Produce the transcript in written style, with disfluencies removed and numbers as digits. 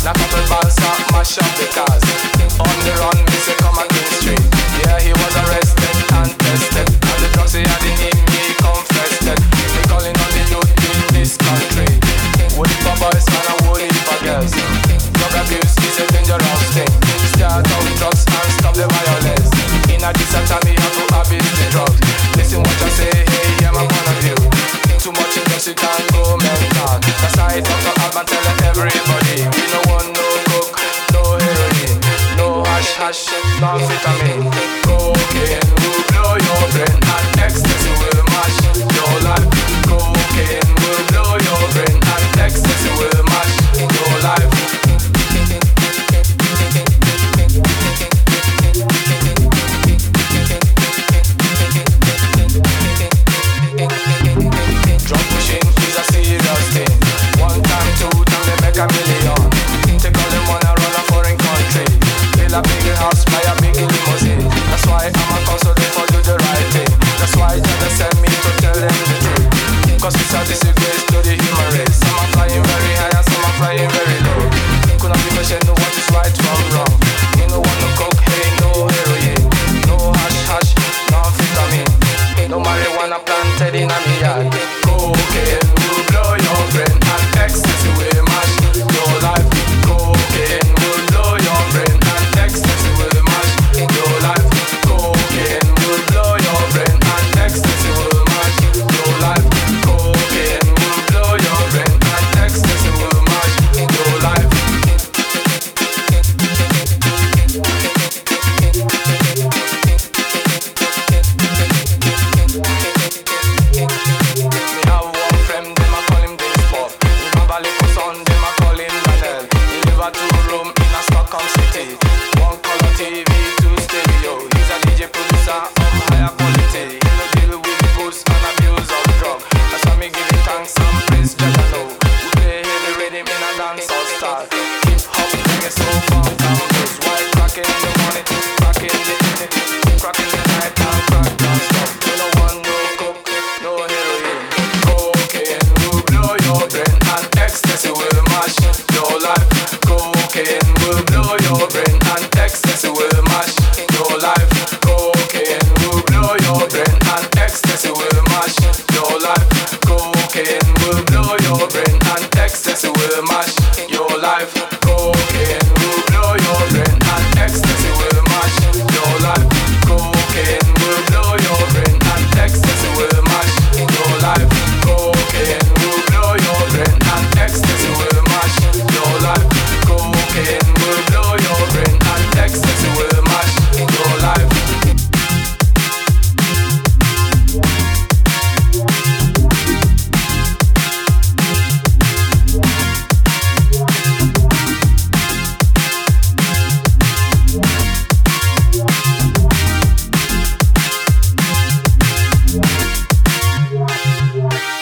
Now couple balsa mash up the cars. On the run, me say come again straight. Yeah, he was arrested and tested, and the drugs he had in him, he confessed it. He calling on the youth in this country. Would it for boys and would it for girls? Drug abuse is a dangerous thing. Start out drugs and stop the violence. In a decent time, you have to abuse the drugs. Listen what I say, hey, yeah, my point of view. Too much in drugs, you can't go mental. That's how I talk to Alban, tell everybody. We no want no coke, no heroin, no hash, no amphetamine. Cocaine will blow your brain, and ecstasy will mash your life. Cocaine will blow your brain, and ecstasy will mash your life. Drug pushing is a serious thing. One time, two time, they make a million. Take all them wanna run a foreign country. Build a big house, buy a big limousine. That's why I'm a consultant for do the right thing. That's why they send me to tell them the truth. Cause it's a disgrace to the human race. Some are flying very high and some are flying very low. Couldn't be questioned know what is right from wrong. Me no want no coke, hey, no heroin, no hash, no amphetamine, no marijuana planted in a me yard. Cocaine will blow your brain, and ecstasy will mash your life. Cocaine will blow your brain, and ecstasy will mash your life. Cocaine will blow your brain, and ecstasy will mash your life. Cocaine will blow your brain, and ecstasy will mash your life. Me have one friend, them a call him Baseball. Me have a little son, them a call him Daniel. He live a 2-room in a Stockholm city. One color TV, 2 stereo. He's a DJ producer of higher quality. He no deal with booze and abuse of drug. That's why me give him thanks and praise Jah know. We play heavy rhythm in a dancehall style. Hip hop, reggae, soul, funk and blues. White cracking in the morning, cracking in the evening, cracking in the night and crack non-stop. We no want no coke, no heroin. Cocaine will blow your brain, and ecstasy will mash your life. Cocaine will blow your brain, and ecstasy will mash your life. Cocaine will blow your brain, and ecstasy will mash